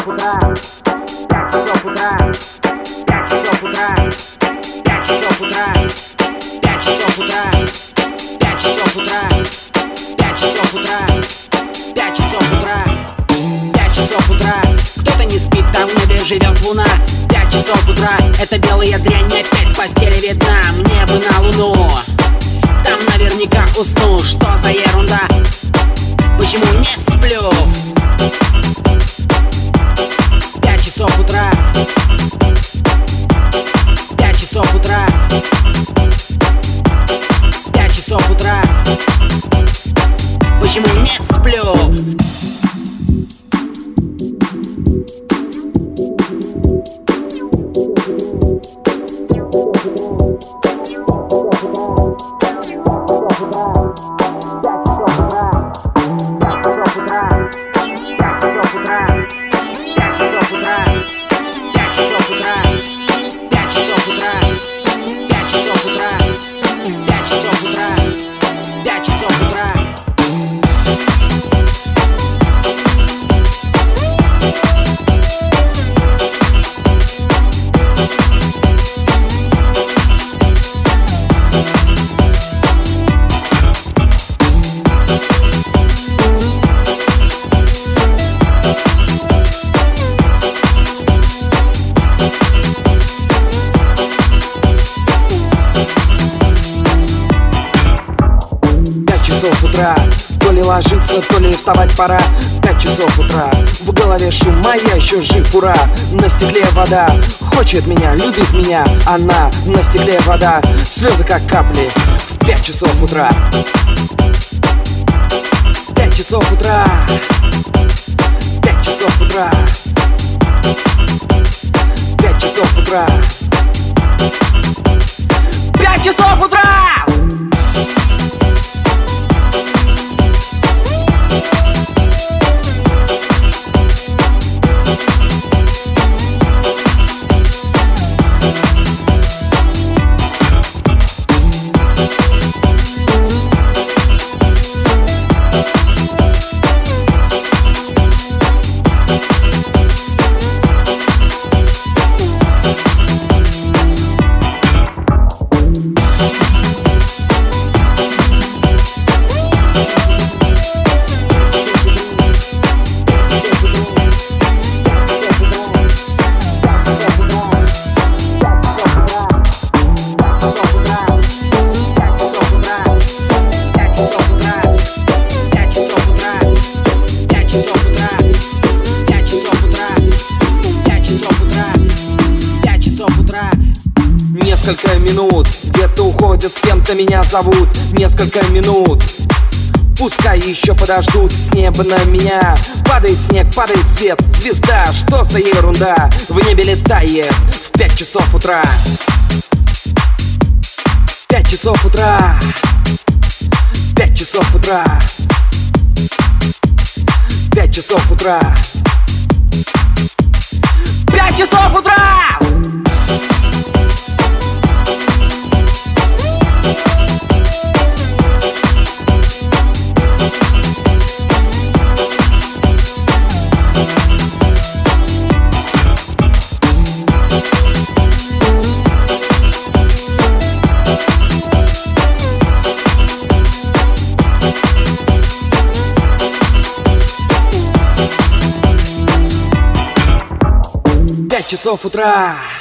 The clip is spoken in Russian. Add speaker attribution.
Speaker 1: часов утра, 5 часов утра, 5 часов утра, 5 часов утра, 5 часов утра, 5 часов утра, 5 часов утра, 5 часов утра, 5 часов утра. Кто-то не спит, там в небе живет луна. 5 часов утра, это белая дрянь опять с постели видна. Мне бы на луну, там наверняка усну. Что за ерунда? Почему не сплю? 5 часов утра, 5 часов утра, 5 часов утра. Почему не сплю?
Speaker 2: Утра, то ли ложиться, то ли вставать пора. 5 часов утра, в голове шум, а я еще жив, ура. На стекле вода, хочет меня, любит меня она. На стекле вода, слезы как капли. В 5 часов утра, 5 часов утра, 5 часов утра, 5 часов утра, 5 часов утра. Несколько минут, где-то уходят, с кем-то меня зовут. Несколько минут, пускай еще подождут. С неба на меня падает снег, падает свет. Звезда, что за ерунда, в небе летает в 5 часов утра. 5 часов утра, 5 часов утра, 5 часов утра, 5 часов утра. 5 часов утра.